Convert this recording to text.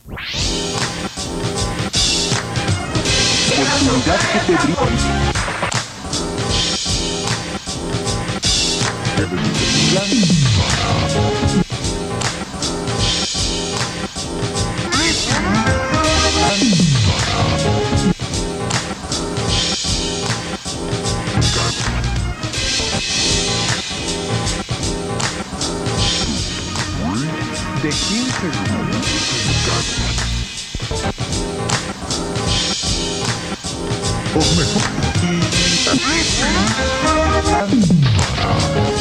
Oportunidad que te brinda. De 15 segundos. O mejor.